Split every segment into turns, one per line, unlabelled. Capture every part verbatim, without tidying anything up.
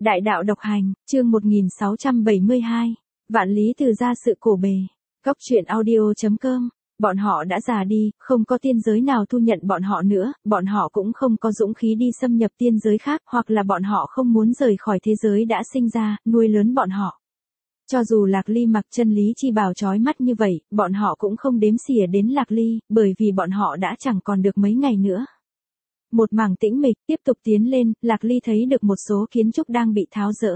Đại đạo độc hành, chương một nghìn sáu trăm bảy mươi hai. Vạn lý từ gia sự cổ bề. Góc truyện audio.com. Bọn họ đã già đi, không có tiên giới nào thu nhận bọn họ nữa, bọn họ cũng không có dũng khí đi xâm nhập tiên giới khác, hoặc là bọn họ không muốn rời khỏi thế giới đã sinh ra, nuôi lớn bọn họ. Cho dù Lạc Ly mặc chân lý chi bào chói mắt như vậy, bọn họ cũng không đếm xỉa đến Lạc Ly, bởi vì bọn họ đã chẳng còn được mấy ngày nữa. Một mảng tĩnh mịch, tiếp tục tiến lên, Lạc Ly thấy được một số kiến trúc đang bị tháo dỡ.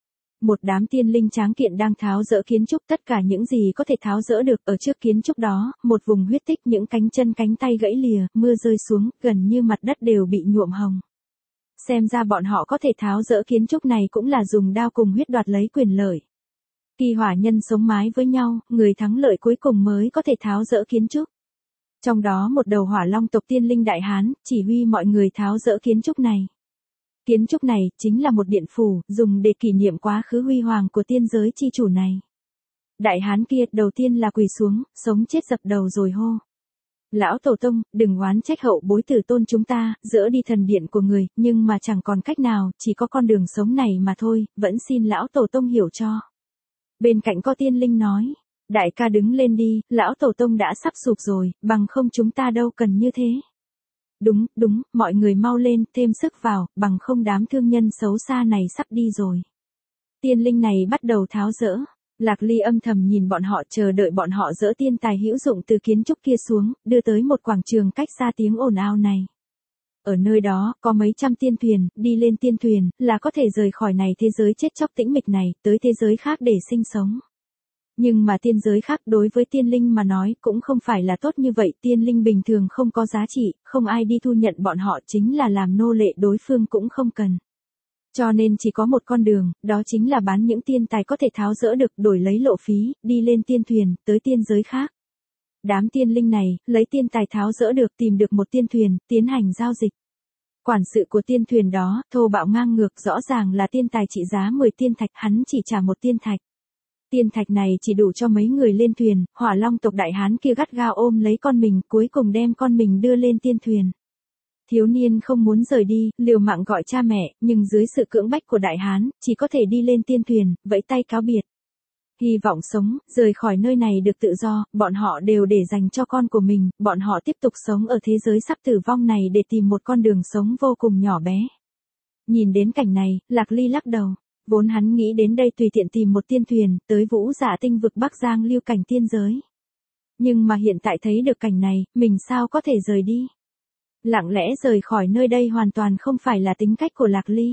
Một đám tiên linh tráng kiện đang tháo dỡ kiến trúc, tất cả những gì có thể tháo dỡ được ở trước kiến trúc đó, một vùng huyết tích, những cánh chân cánh tay gãy lìa, mưa rơi xuống, gần như mặt đất đều bị nhuộm hồng. Xem ra bọn họ có thể tháo dỡ kiến trúc này cũng là dùng đao cùng huyết đoạt lấy quyền lợi. Kỳ hỏa nhân sống mái với nhau, người thắng lợi cuối cùng mới có thể tháo dỡ kiến trúc. Trong đó một đầu hỏa long tộc tiên linh đại hán, chỉ huy mọi người tháo dỡ kiến trúc này. Kiến trúc này, chính là một điện phủ, dùng để kỷ niệm quá khứ huy hoàng của tiên giới chi chủ này. Đại hán kia, đầu tiên là quỳ xuống, sống chết dập đầu rồi hô. Lão Tổ Tông, đừng oán trách hậu bối tử tôn chúng ta, dỡ đi thần điện của người, nhưng mà chẳng còn cách nào, chỉ có con đường sống này mà thôi, vẫn xin Lão Tổ Tông hiểu cho. Bên cạnh có tiên linh nói. Đại ca đứng lên đi, Lão Tổ Tông đã sắp sụp rồi, bằng không chúng ta đâu cần như thế. Đúng, đúng, mọi người mau lên, thêm sức vào, bằng không đám thương nhân xấu xa này sắp đi rồi. Tiên linh này bắt đầu tháo dỡ. Lạc Ly âm thầm nhìn bọn họ, chờ đợi bọn họ dỡ tiên tài hữu dụng từ kiến trúc kia xuống, đưa tới một quảng trường cách xa tiếng ồn ào này. Ở nơi đó, có mấy trăm tiên thuyền, đi lên tiên thuyền, là có thể rời khỏi này thế giới chết chóc tĩnh mịch này, tới thế giới khác để sinh sống. Nhưng mà tiên giới khác đối với tiên linh mà nói cũng không phải là tốt như vậy, tiên linh bình thường không có giá trị, không ai đi thu nhận bọn họ, chính là làm nô lệ đối phương cũng không cần. Cho nên chỉ có một con đường, đó chính là bán những tiên tài có thể tháo dỡ được, đổi lấy lộ phí, đi lên tiên thuyền, tới tiên giới khác. Đám tiên linh này, lấy tiên tài tháo dỡ được, tìm được một tiên thuyền, tiến hành giao dịch. Quản sự của tiên thuyền đó, thô bạo ngang ngược, rõ ràng là tiên tài trị giá mười tiên thạch, hắn chỉ trả một tiên thạch. Tiên thạch này chỉ đủ cho mấy người lên thuyền, hỏa long tộc đại hán kia gắt gao ôm lấy con mình, cuối cùng đem con mình đưa lên tiên thuyền. Thiếu niên không muốn rời đi, liều mạng gọi cha mẹ, nhưng dưới sự cưỡng bách của đại hán, chỉ có thể đi lên tiên thuyền, vẫy tay cáo biệt. Hy vọng sống, rời khỏi nơi này được tự do, bọn họ đều để dành cho con của mình, bọn họ tiếp tục sống ở thế giới sắp tử vong này để tìm một con đường sống vô cùng nhỏ bé. Nhìn đến cảnh này, Lạc Ly lắc đầu. Vốn hắn nghĩ đến đây tùy tiện tìm một tiên thuyền, tới Vũ Dạ tinh vực Bắc Giang lưu cảnh tiên giới. Nhưng mà hiện tại thấy được cảnh này, mình sao có thể rời đi. Lặng lẽ rời khỏi nơi đây hoàn toàn không phải là tính cách của Lạc Ly.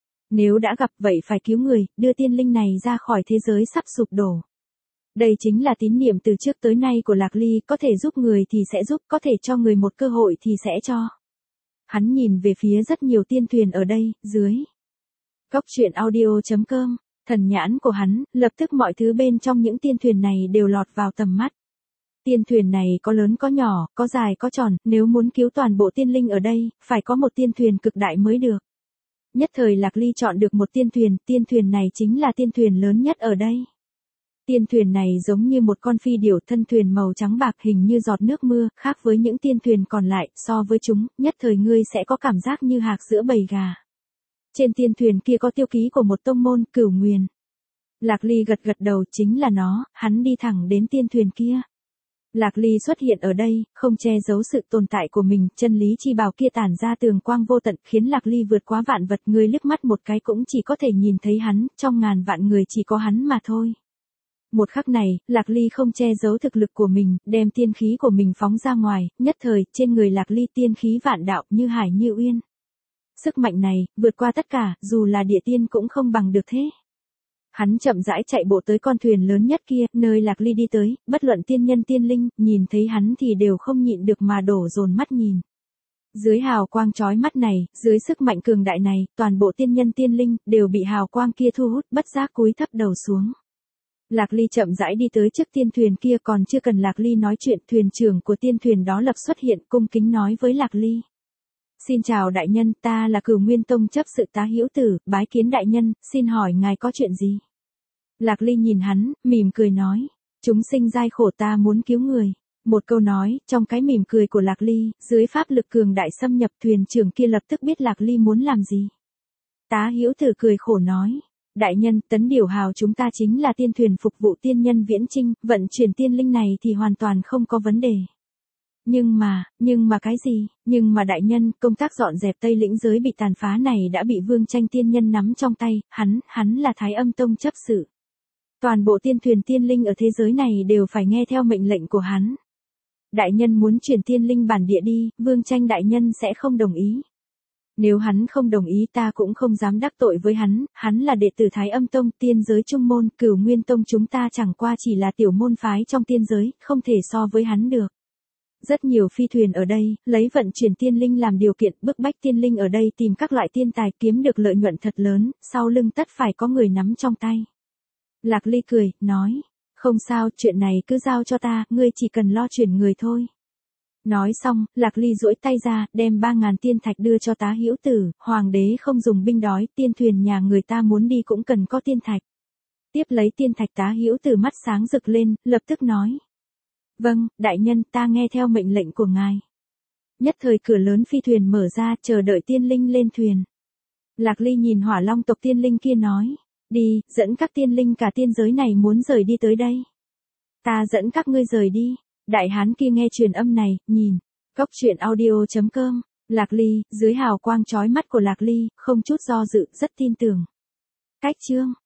Nếu đã gặp vậy phải cứu người, đưa tiên linh này ra khỏi thế giới sắp sụp đổ. Đây chính là tín niệm từ trước tới nay của Lạc Ly, có thể giúp người thì sẽ giúp, có thể cho người một cơ hội thì sẽ cho. Hắn nhìn về phía rất nhiều tiên thuyền ở đây, dưới. Góc truyện audio.com, thần nhãn của hắn, lập tức mọi thứ bên trong những tiên thuyền này đều lọt vào tầm mắt. Tiên thuyền này có lớn có nhỏ, có dài có tròn, nếu muốn cứu toàn bộ tiên linh ở đây, phải có một tiên thuyền cực đại mới được. Nhất thời Lạc Ly chọn được một tiên thuyền, tiên thuyền này chính là tiên thuyền lớn nhất ở đây. Tiên thuyền này giống như một con phi điểu, thân thuyền màu trắng bạc hình như giọt nước mưa, khác với những tiên thuyền còn lại, so với chúng, nhất thời ngươi sẽ có cảm giác như hạc giữa bầy gà. Trên tiên thuyền kia có tiêu ký của một tông môn, Cửu Nguyền. Lạc Ly gật gật đầu, chính là nó, hắn đi thẳng đến tiên thuyền kia. Lạc Ly xuất hiện ở đây, không che giấu sự tồn tại của mình, chân lý chi bào kia tản ra tường quang vô tận, khiến Lạc Ly vượt quá vạn vật, người liếc mắt một cái cũng chỉ có thể nhìn thấy hắn, trong ngàn vạn người chỉ có hắn mà thôi. Một khắc này, Lạc Ly không che giấu thực lực của mình, đem tiên khí của mình phóng ra ngoài, nhất thời, trên người Lạc Ly tiên khí vạn đạo, như hải như uyên. Sức mạnh này, vượt qua tất cả, dù là địa tiên cũng không bằng được thế. Hắn chậm rãi chạy bộ tới con thuyền lớn nhất kia, nơi Lạc Ly đi tới, bất luận tiên nhân tiên linh, nhìn thấy hắn thì đều không nhịn được mà đổ dồn mắt nhìn. Dưới hào quang chói mắt này, dưới sức mạnh cường đại này, toàn bộ tiên nhân tiên linh, đều bị hào quang kia thu hút, bất giác cúi thấp đầu xuống. Lạc Ly chậm rãi đi tới trước tiên thuyền kia, còn chưa cần Lạc Ly nói chuyện, thuyền trưởng của tiên thuyền đó lập xuất hiện, cung kính nói với Lạc Ly. Xin chào đại nhân, ta là Cửu Nguyên Tông chấp sự Tá Hữu Tử, bái kiến đại nhân, xin hỏi ngài có chuyện gì? Lạc Ly nhìn hắn, mỉm cười nói, chúng sinh gian khổ ta muốn cứu người. Một câu nói, trong cái mỉm cười của Lạc Ly, dưới pháp lực cường đại xâm nhập, thuyền trưởng kia lập tức biết Lạc Ly muốn làm gì. Tá Hữu Tử cười khổ nói. Đại nhân, Tấn Điểu Hào chúng ta chính là tiên thuyền phục vụ tiên nhân viễn chinh, vận chuyển tiên linh này thì hoàn toàn không có vấn đề. Nhưng mà, nhưng mà cái gì? Nhưng mà đại nhân, công tác dọn dẹp Tây Lĩnh giới bị tàn phá này đã bị Vương Tranh tiên nhân nắm trong tay, hắn, hắn là Thái Âm Tông chấp sự. Toàn bộ tiên thuyền tiên linh ở thế giới này đều phải nghe theo mệnh lệnh của hắn. Đại nhân muốn chuyển tiên linh bản địa đi, Vương Tranh đại nhân sẽ không đồng ý. Nếu hắn không đồng ý ta cũng không dám đắc tội với hắn, hắn là đệ tử Thái Âm Tông, tiên giới trung môn, Cửu Nguyên Tông chúng ta chẳng qua chỉ là tiểu môn phái trong tiên giới, không thể so với hắn được. Rất nhiều phi thuyền ở đây, lấy vận chuyển tiên linh làm điều kiện, bức bách tiên linh ở đây tìm các loại tiên tài kiếm được lợi nhuận thật lớn, sau lưng tất phải có người nắm trong tay. Lạc Ly cười, nói, không sao, chuyện này cứ giao cho ta, ngươi chỉ cần lo chuyển người thôi. Nói xong, Lạc Ly duỗi tay ra, đem ba ngàn tiên thạch đưa cho Tá Hữu Tử, hoàng đế không dùng binh đói, tiên thuyền nhà người ta muốn đi cũng cần có tiên thạch. Tiếp lấy tiên thạch Tá Hữu Tử mắt sáng rực lên, lập tức nói. Vâng, đại nhân, ta nghe theo mệnh lệnh của ngài. Nhất thời cửa lớn phi thuyền mở ra, chờ đợi tiên linh lên thuyền. Lạc Ly nhìn Hỏa Long tộc tiên linh kia nói, đi, dẫn các tiên linh cả tiên giới này muốn rời đi tới đây. Ta dẫn các ngươi rời đi. Đại hán kia nghe truyền âm này, nhìn, góc truyện audio chấm com, Lạc Ly, dưới hào quang chói mắt của Lạc Ly, không chút do dự, rất tin tưởng. Cách chương